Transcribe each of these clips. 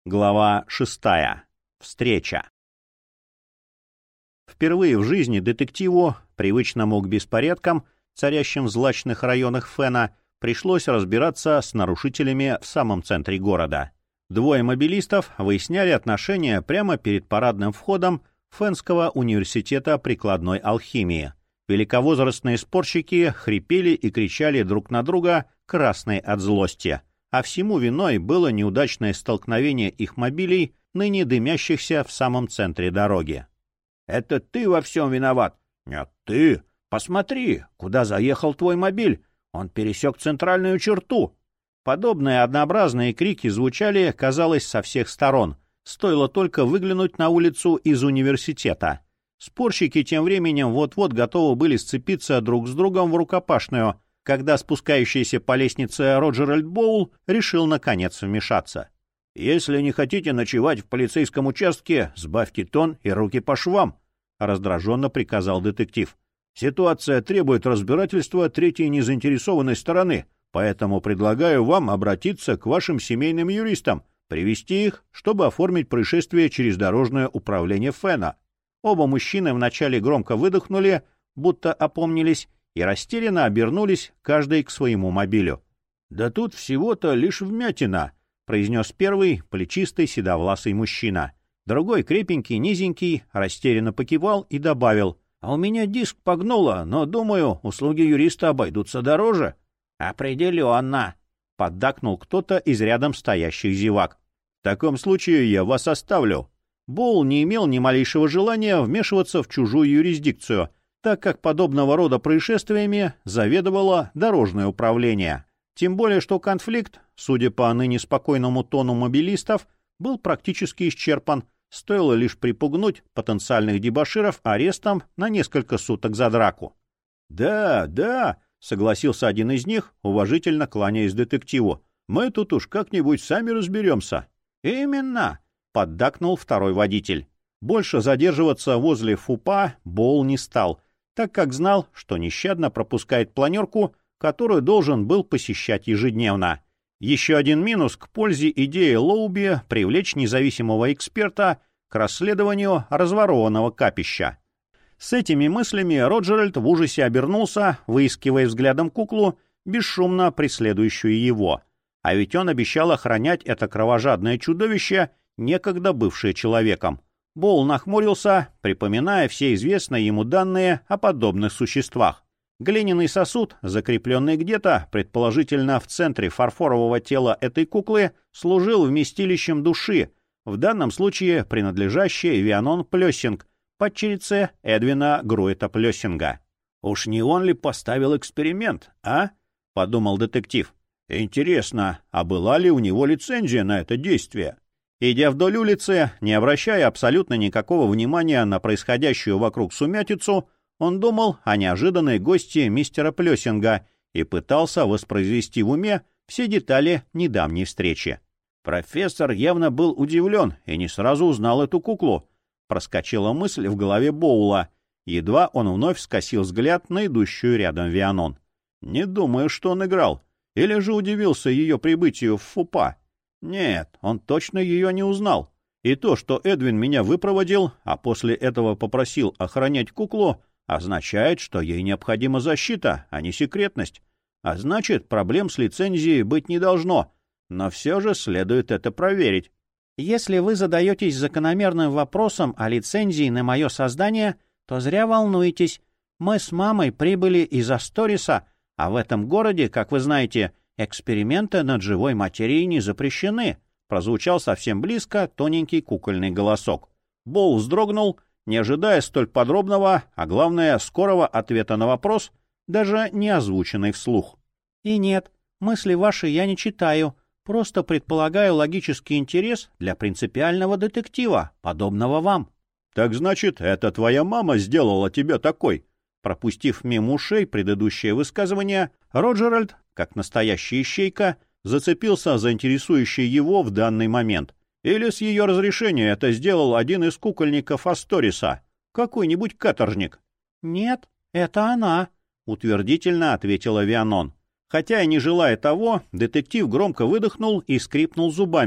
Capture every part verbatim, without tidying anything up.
Глава шестая. Встреча. Впервые в жизни детективу, привычному к беспорядкам, царящим в злачных районах Фена, пришлось разбираться с нарушителями в самом центре города. Двое мобилистов выясняли отношения прямо перед парадным входом Фенского университета прикладной алхимии. Великовозрастные спорщики хрипели и кричали друг на друга, красные от злости. А всему виной было неудачное столкновение их мобилей, ныне дымящихся в самом центре дороги. «Это ты во всем виноват!» «Нет, ты! Посмотри, куда заехал твой мобиль! Он пересек центральную черту!» Подобные однообразные крики звучали, казалось, со всех сторон. Стоило только выглянуть на улицу из университета. Спорщики тем временем вот-вот готовы были сцепиться друг с другом в рукопашную, когда спускающийся по лестнице Роджеральд Боул решил, наконец, вмешаться. «Если не хотите ночевать в полицейском участке, сбавьте тон и руки по швам», — раздраженно приказал детектив. «Ситуация требует разбирательства третьей незаинтересованной стороны, поэтому предлагаю вам обратиться к вашим семейным юристам, привести их, чтобы оформить происшествие через дорожное управление Фена». Оба мужчины вначале громко выдохнули, будто опомнились, и растерянно обернулись каждый к своему мобилю. «Да тут всего-то лишь вмятина», — произнес первый плечистый седовласый мужчина. Другой, крепенький, низенький, растерянно покивал и добавил: «А у меня диск погнуло, но, думаю, услуги юриста обойдутся дороже». «Определенно», — поддакнул кто-то из рядом стоящих зевак. «В таком случае я вас оставлю». Боул не имел ни малейшего желания вмешиваться в чужую юрисдикцию, так как подобного рода происшествиями заведовало дорожное управление. Тем более, что конфликт, судя по ныне спокойному тону мобилистов, был практически исчерпан, стоило лишь припугнуть потенциальных дебоширов арестом на несколько суток за драку. «Да, да», — согласился один из них, уважительно кланяясь детективу, — «мы тут уж как-нибудь сами разберемся». «Именно», — поддакнул второй водитель. Больше задерживаться возле ФУПа Боул не стал, так как знал, что нещадно пропускает планерку, которую должен был посещать ежедневно. Еще один минус к пользе идеи Лоуби привлечь независимого эксперта к расследованию разворованного капища. С этими мыслями Роджеральд в ужасе обернулся, выискивая взглядом куклу, бесшумно преследующую его. А ведь он обещал охранять это кровожадное чудовище, некогда бывшее человеком. Боул нахмурился, припоминая все известные ему данные о подобных существах. Глиняный сосуд, закрепленный где-то, предположительно в центре фарфорового тела этой куклы, служил вместилищем души, в данном случае принадлежащей Вианон Плессинг, падчерице Эдвина Груэта Плессинга. «Уж не он ли поставил эксперимент, а?» — подумал детектив. «Интересно, а была ли у него лицензия на это действие?» Идя вдоль улицы, не обращая абсолютно никакого внимания на происходящую вокруг сумятицу, он думал о неожиданной гости мистера Плессинга и пытался воспроизвести в уме все детали недавней встречи. Профессор явно был удивлен и не сразу узнал эту куклу. Проскочила мысль в голове Боула. Едва он вновь скосил взгляд на идущую рядом Вианон. Не думаю, что он играл. Или же удивился ее прибытию в ФУПа. Нет, он точно ее не узнал. И то, что Эдвин меня выпроводил, а после этого попросил охранять куклу, означает, что ей необходима защита, а не секретность. А значит, проблем с лицензией быть не должно. Но все же следует это проверить. Если вы задаетесь закономерным вопросом о лицензии на мое создание, то зря волнуетесь. Мы с мамой прибыли из Асториса, а в этом городе, как вы знаете, эксперименты над живой материей не запрещены. Прозвучал совсем близко тоненький кукольный голосок. Боул вздрогнул, не ожидая столь подробного, а главное, скорого ответа на вопрос, даже не озвученный вслух. И нет, мысли ваши я не читаю, просто предполагаю логический интерес для принципиального детектива, подобного вам. Так значит, это твоя мама сделала тебя такой? Пропустив мимо ушей предыдущее высказывание, Роджеральд, как настоящая ищейка, зацепился за интересующий его в данный момент. Или с ее разрешения это сделал один из кукольников Асториса, какой-нибудь каторжник? — Нет, это она, — утвердительно ответила Вианон. Хотя и не желая того, детектив громко выдохнул и скрипнул зубами,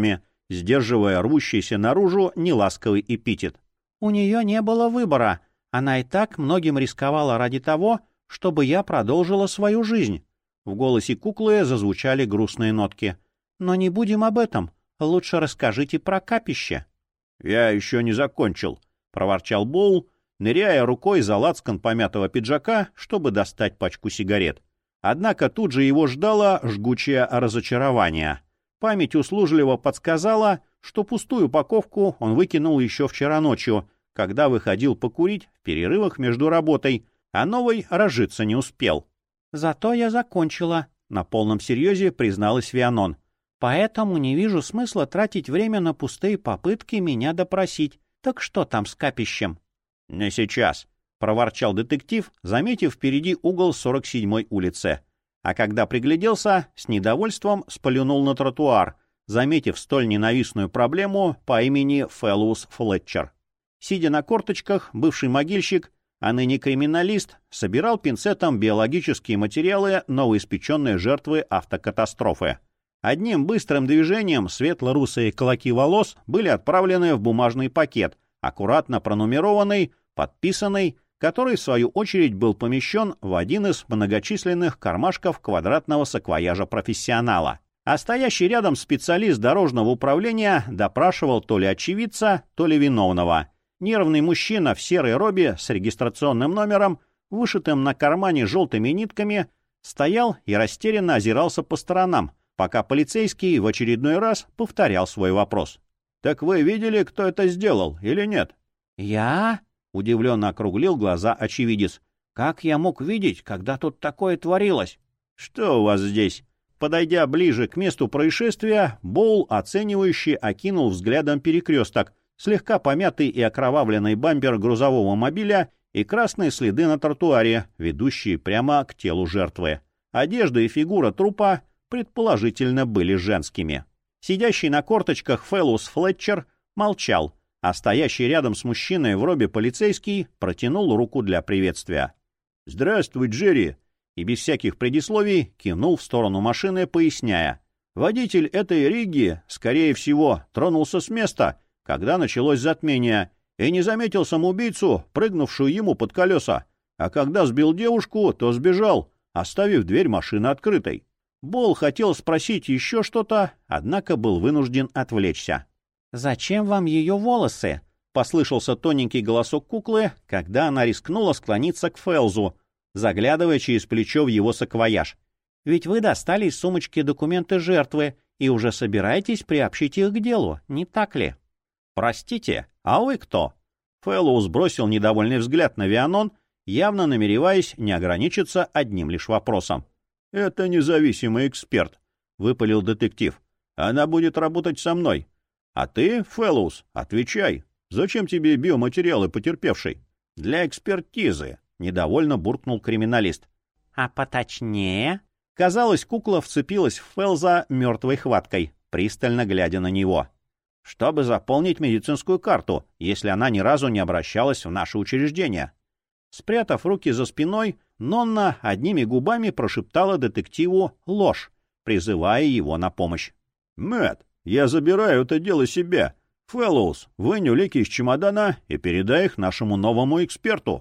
сдерживая рвущийся наружу неласковый эпитет. «У нее не было выбора. Она и так многим рисковала ради того, чтобы я продолжила свою жизнь». В голосе куклы зазвучали грустные нотки. «Но не будем об этом. Лучше расскажите про капище». «Я еще не закончил», — проворчал Боул, ныряя рукой за лацкан помятого пиджака, чтобы достать пачку сигарет. Однако тут же его ждало жгучее разочарование. Память услужливо подсказала, что пустую упаковку он выкинул еще вчера ночью, когда выходил покурить в перерывах между работой, а новой разжиться не успел. «Зато я закончила», — на полном серьезе призналась Вианон. «Поэтому не вижу смысла тратить время на пустые попытки меня допросить. Так что там с капищем?» «Не сейчас», — проворчал детектив, заметив впереди угол сорок седьмой улицы. А когда пригляделся, с недовольством сплюнул на тротуар, заметив столь ненавистную проблему по имени Фэллоус Флетчер. Сидя на корточках, бывший могильщик, а ныне криминалист, собирал пинцетом биологические материалы новоиспеченной жертвы автокатастрофы. Одним быстрым движением светло-русые клоки волос были отправлены в бумажный пакет, аккуратно пронумерованный, подписанный, который, в свою очередь, был помещен в один из многочисленных кармашков квадратного саквояжа профессионала. А стоящий рядом специалист дорожного управления допрашивал то ли очевидца, то ли виновного. Нервный мужчина в серой робе с регистрационным номером, вышитым на кармане желтыми нитками, стоял и растерянно озирался по сторонам, пока полицейский в очередной раз повторял свой вопрос. «Так вы видели, кто это сделал, или нет?» «Я?» — удивленно округлил глаза очевидец. «Как я мог видеть, когда тут такое творилось?» «Что у вас здесь?» Подойдя ближе к месту происшествия, Боул оценивающе окинул взглядом перекресток, слегка помятый и окровавленный бампер грузового мобиля и красные следы на тротуаре, ведущие прямо к телу жертвы. Одежда и фигура трупа предположительно были женскими. Сидящий на корточках Фэллоус Флетчер молчал, а стоящий рядом с мужчиной в робе полицейский протянул руку для приветствия. «Здравствуй, Джерри!» И без всяких предисловий кивнул в сторону машины, поясняя. «Водитель этой Риги, скорее всего, тронулся с места, когда началось затмение, и не заметил самоубийцу, прыгнувшую ему под колеса, а когда сбил девушку, то сбежал, оставив дверь машины открытой». Бол хотел спросить еще что-то, однако был вынужден отвлечься. «Зачем вам ее волосы?» — послышался тоненький голосок куклы, когда она рискнула склониться к Фэлзу, заглядывая через плечо в его саквояж. «Ведь вы достали из сумочки документы жертвы и уже собираетесь приобщить их к делу, не так ли?» «Простите, а вы кто?» Фэллоус бросил недовольный взгляд на Вианон, явно намереваясь не ограничиться одним лишь вопросом. «Это независимый эксперт», — выпалил детектив. «Она будет работать со мной. А ты, Фэллоус, отвечай. Зачем тебе биоматериалы потерпевшей?» «Для экспертизы», — недовольно буркнул криминалист. «А поточнее?» Казалось, кукла вцепилась в Фэлза мертвой хваткой, пристально глядя на него. «Чтобы заполнить медицинскую карту, если она ни разу не обращалась в наше учреждение». Спрятав руки за спиной, Нонна одними губами прошептала детективу ложь, призывая его на помощь. «Мэтт, я забираю это дело себе. Фэллоус, вынь улики из чемодана и передай их нашему новому эксперту».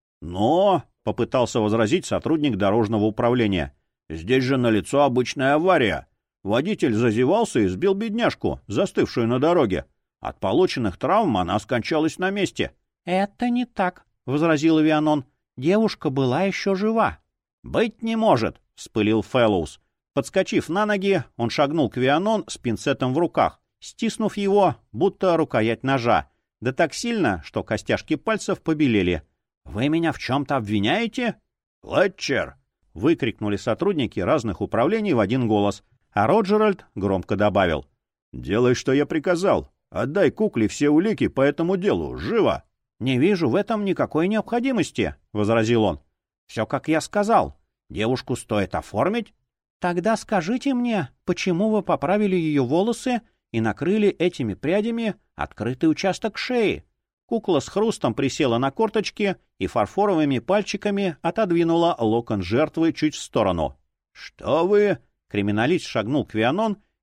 «Но», — попытался возразить сотрудник дорожного управления, — «здесь же налицо обычная авария. Водитель зазевался и сбил бедняжку, застывшую на дороге. От полученных травм она скончалась на месте». «Это не так», — возразила Вианон. «Девушка была еще жива». «Быть не может», — вспылил Фэллоус. Подскочив на ноги, он шагнул к Вианон с пинцетом в руках, стиснув его, будто рукоять ножа, да так сильно, что костяшки пальцев побелели. «Вы меня в чем-то обвиняете?» «Флетчер!» — выкрикнули сотрудники разных управлений в один голос, а Роджеральд громко добавил. «Делай, что я приказал. Отдай кукле все улики по этому делу. Живо!» «Не вижу в этом никакой необходимости», — возразил он. «Все, как я сказал. Девушку стоит оформить». «Тогда скажите мне, почему вы поправили ее волосы и накрыли этими прядями открытый участок шеи?» Кукла с хрустом присела на корточки и фарфоровыми пальчиками отодвинула локон жертвы чуть в сторону. «Что вы?» — криминалист шагнул к Вианон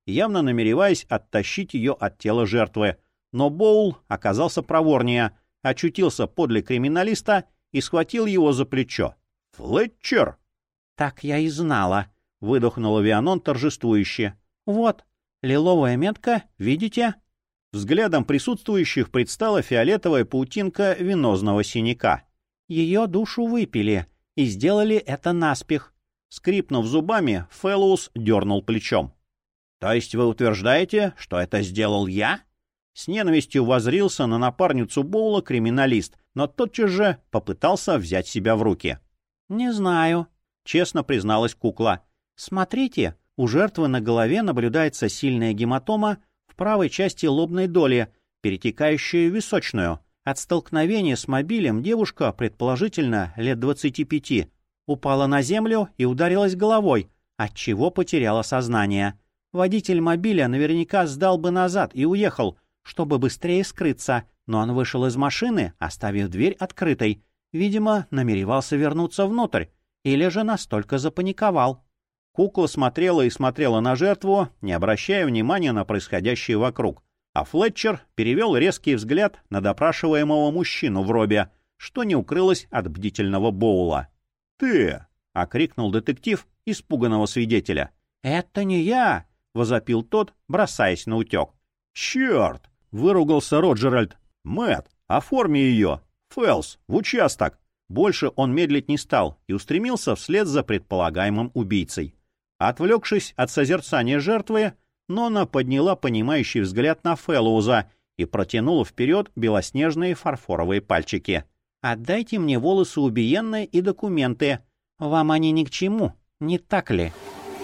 явно намереваясь оттащить ее от тела жертвы. Но Боул оказался проворнее, очутился подле криминалиста и схватил его за плечо. «Флетчер!» «Так я и знала», — выдохнула Вианон торжествующе. «Вот, лиловая метка, видите?» Взглядом присутствующих предстала фиолетовая паутинка венозного синяка. «Ее душу выпили и сделали это наспех». Скрипнув зубами, Фэллоус дернул плечом. «То есть вы утверждаете, что это сделал я?» С ненавистью воззрился на напарницу Боула криминалист, но тотчас же попытался взять себя в руки. «Не знаю», — честно призналась кукла. «Смотрите, у жертвы на голове наблюдается сильная гематома в правой части лобной доли, перетекающая в височную. От столкновения с мобилем девушка, предположительно, лет двадцати пяти, упала на землю и ударилась головой, отчего потеряла сознание. Водитель мобиля наверняка сдал бы назад и уехал, чтобы быстрее скрыться, но он вышел из машины, оставив дверь открытой. Видимо, намеревался вернуться внутрь, или же настолько запаниковал». Кукла смотрела и смотрела на жертву, не обращая внимания на происходящее вокруг. А Флетчер перевел резкий взгляд на допрашиваемого мужчину в робе, что не укрылось от бдительного Боула. «Ты!» — окрикнул детектив испуганного свидетеля. «Это не я!» — возопил тот, бросаясь на утек. «Черт!» — выругался Роджеральд. «Мэтт, оформи ее! Фэлс, в участок!» Больше он медлить не стал и устремился вслед за предполагаемым убийцей. Отвлекшись от созерцания жертвы, Нона подняла понимающий взгляд на Фэллоуза и протянула вперед белоснежные фарфоровые пальчики. «Отдайте мне волосы убиенные и документы. Вам они ни к чему, не так ли?»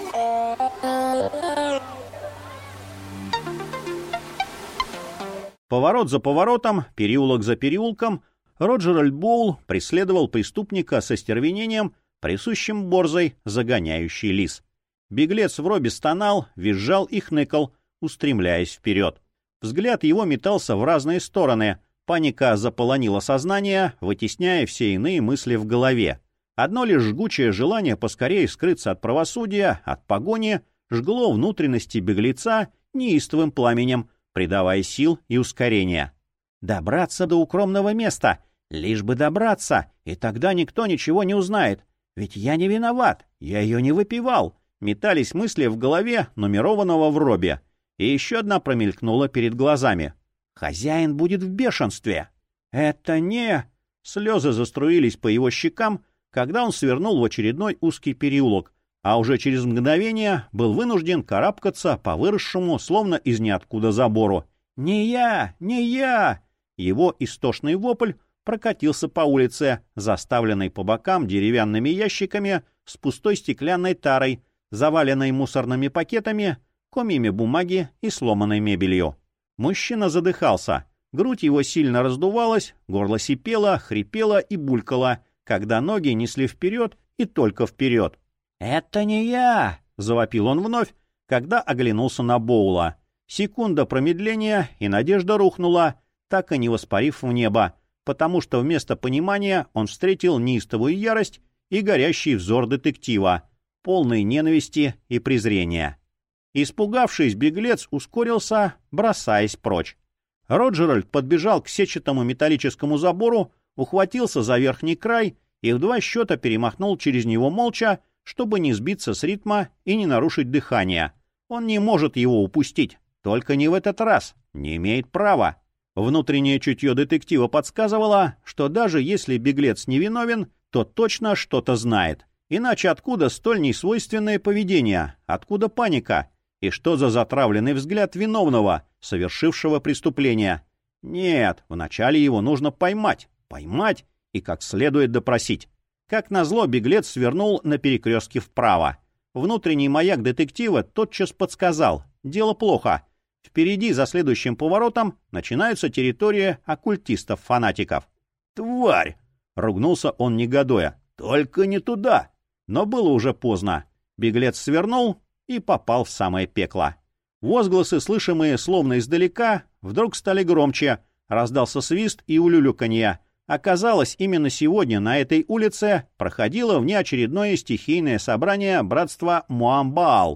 Поворот за поворотом, переулок за переулком, Роджеральд Боул преследовал преступника со стервенением, присущим борзой, загоняющий лис. Беглец в робе стонал, визжал и хныкал, устремляясь вперед. Взгляд его метался в разные стороны. Паника заполонила сознание, вытесняя все иные мысли в голове. Одно лишь жгучее желание поскорее скрыться от правосудия, от погони, жгло внутренности беглеца неистовым пламенем, придавая сил и ускорения. Добраться до укромного места, лишь бы добраться, и тогда никто ничего не узнает. Ведь я не виноват, я ее не выпивал. Метались мысли в голове нумерованного в робе. И еще одна промелькнула перед глазами. Хозяин будет в бешенстве. Это не... Слезы заструились по его щекам, когда он свернул в очередной узкий переулок, а уже через мгновение был вынужден карабкаться по выросшему, словно из ниоткуда забору. «Не я! Не я!» Его истошный вопль прокатился по улице, заставленной по бокам деревянными ящиками с пустой стеклянной тарой, заваленной мусорными пакетами, комьями бумаги и сломанной мебелью. Мужчина задыхался, грудь его сильно раздувалась, горло сипело, хрипело и булькало, когда ноги несли вперед и только вперед. «Это не я!» — завопил он вновь, когда оглянулся на Боула. Секунда промедления, и надежда рухнула, так и не воспарив в небо, потому что вместо понимания он встретил неистовую ярость и горящий взор детектива, полный ненависти и презрения. Испугавшись, беглец ускорился, бросаясь прочь. Роджеральд подбежал к сетчатому металлическому забору, ухватился за верхний край и в два счета перемахнул через него молча, чтобы не сбиться с ритма и не нарушить дыхание. Он не может его упустить, только не в этот раз, не имеет права. Внутреннее чутье детектива подсказывало, что даже если беглец невиновен, то точно что-то знает. Иначе откуда столь несвойственное поведение? Откуда паника? И что за затравленный взгляд виновного, совершившего преступление? Нет, вначале его нужно поймать. Поймать и как следует допросить. Как назло, беглец свернул на перекрестке вправо. Внутренний маяк детектива тотчас подсказал. Дело плохо. Впереди, за следующим поворотом, начинается территория оккультистов-фанатиков. «Тварь!» — ругнулся он негодуя. «Только не туда!» Но было уже поздно. Беглец свернул и попал в самое пекло. Возгласы, слышимые словно издалека, вдруг стали громче. Раздался свист и улюлюканье. Оказалось, именно сегодня на этой улице проходило внеочередное стихийное собрание братства Муамбаал. В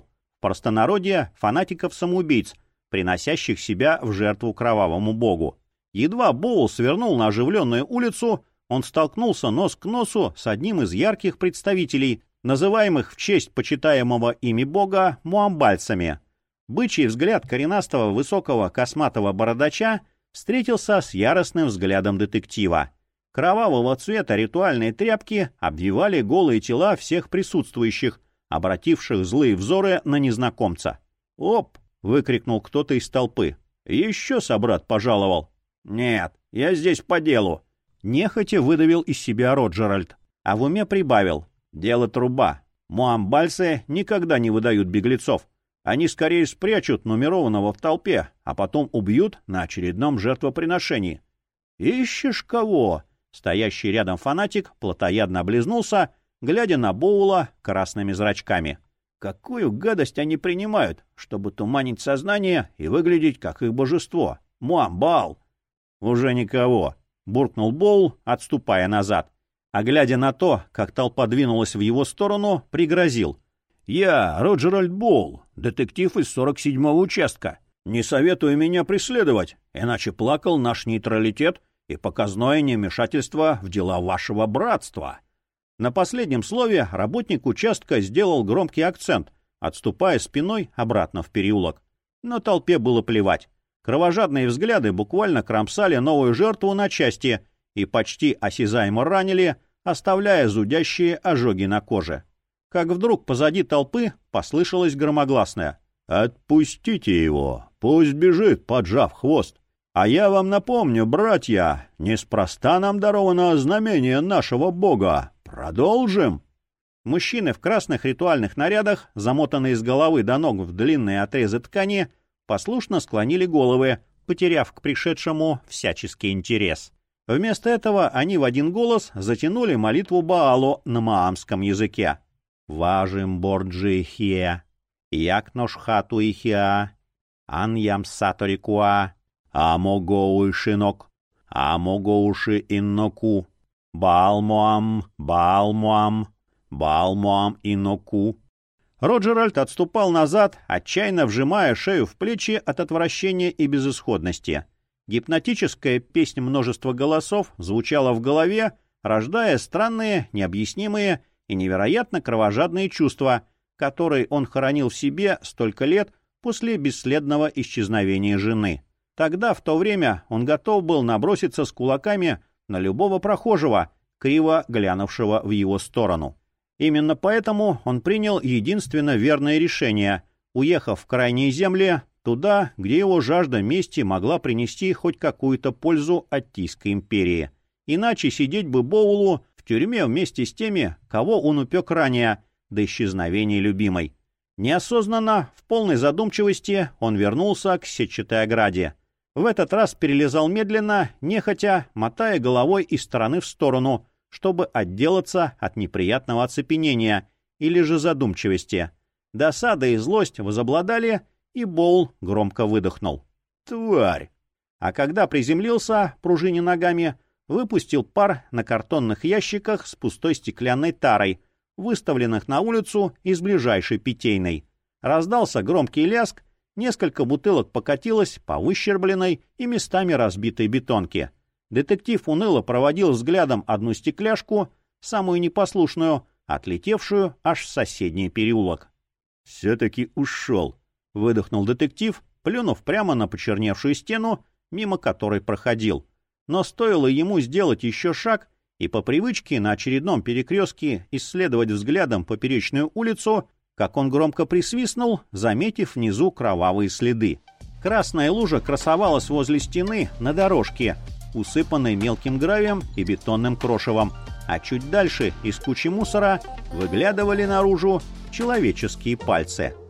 простонародье фанатиков-самоубийц, приносящих себя в жертву кровавому богу. Едва Боул свернул на оживленную улицу, он столкнулся нос к носу с одним из ярких представителей, называемых в честь почитаемого ими бога муамбальцами. Бычий взгляд коренастого высокого косматого бородача встретился с яростным взглядом детектива. Кровавого цвета ритуальные тряпки обвивали голые тела всех присутствующих, обративших злые взоры на незнакомца. «Оп!» — выкрикнул кто-то из толпы. «Еще собрат пожаловал». «Нет, я здесь по делу», — нехотя выдавил из себя Роджеральд, а в уме прибавил. «Дело труба. Муамбальцы никогда не выдают беглецов. Они скорее спрячут нумерованного в толпе, а потом убьют на очередном жертвоприношении». «Ищешь кого?» Стоящий рядом фанатик плотоядно облизнулся, глядя на Боула красными зрачками. «Какую гадость они принимают, чтобы туманить сознание и выглядеть как их божество? Муамбал!» «Уже никого», — буркнул Боул, отступая назад. А глядя на то, как толпа двинулась в его сторону, пригрозил. «Я Роджеральд Боул, детектив из сорок седьмого участка. Не советую меня преследовать, иначе плакал наш нейтралитет и показное невмешательство в дела вашего братства». На последнем слове работник участка сделал громкий акцент, отступая спиной обратно в переулок. Но толпе было плевать. Кровожадные взгляды буквально кромсали новую жертву на части и почти осязаемо ранили, оставляя зудящие ожоги на коже. Как вдруг позади толпы послышалось громогласное: «Отпустите его, пусть бежит, поджав хвост. А я вам напомню, братья, неспроста нам даровано знамение нашего бога. Продолжим!» Мужчины в красных ритуальных нарядах, замотанные с головы до ног в длинные отрезы ткани, послушно склонили головы, потеряв к пришедшему всяческий интерес. Вместо этого они в один голос затянули молитву Баалу на маамском языке. «Важим борджи хе, як нош хату и хеа, ан ям саторикуа, амогоу шинок, амогоуши инноку, Баал-Моам, Баал-Моам, Баал-Моам инноку». Роджеральд отступал назад, отчаянно вжимая шею в плечи от отвращения и безысходности. Гипнотическая песнь множества голосов звучала в голове, рождая странные, необъяснимые и невероятно кровожадные чувства, которые он хоронил в себе столько лет после бесследного исчезновения жены. Тогда, в то время, он готов был наброситься с кулаками на любого прохожего, криво глянувшего в его сторону. Именно поэтому он принял единственно верное решение, уехав в крайние земли, туда, где его жажда мести могла принести хоть какую-то пользу Аттийской империи. Иначе сидеть бы Боулу в тюрьме вместе с теми, кого он упек ранее, до исчезновения любимой. Неосознанно, в полной задумчивости, он вернулся к сетчатой ограде. В этот раз перелезал медленно, нехотя, мотая головой из стороны в сторону, чтобы отделаться от неприятного оцепенения или же задумчивости. Досада и злость возобладали, и Боул громко выдохнул. «Тварь!» А когда приземлился, пружиня ногами, выпустил пар на картонных ящиках с пустой стеклянной тарой, выставленных на улицу из ближайшей питейной. Раздался громкий лязг, несколько бутылок покатилось по выщербленной и местами разбитой бетонке. Детектив уныло проводил взглядом одну стекляшку, самую непослушную, отлетевшую аж в соседний переулок. «Все-таки ушел», — выдохнул детектив, плюнув прямо на почерневшую стену, мимо которой проходил. Но стоило ему сделать еще шаг и по привычке на очередном перекрестке исследовать взглядом поперечную улицу, как он громко присвистнул, заметив внизу кровавые следы. Красная лужа красовалась возле стены на дорожке, усыпанной мелким гравием и бетонным крошевом, а чуть дальше из кучи мусора выглядывали наружу человеческие пальцы.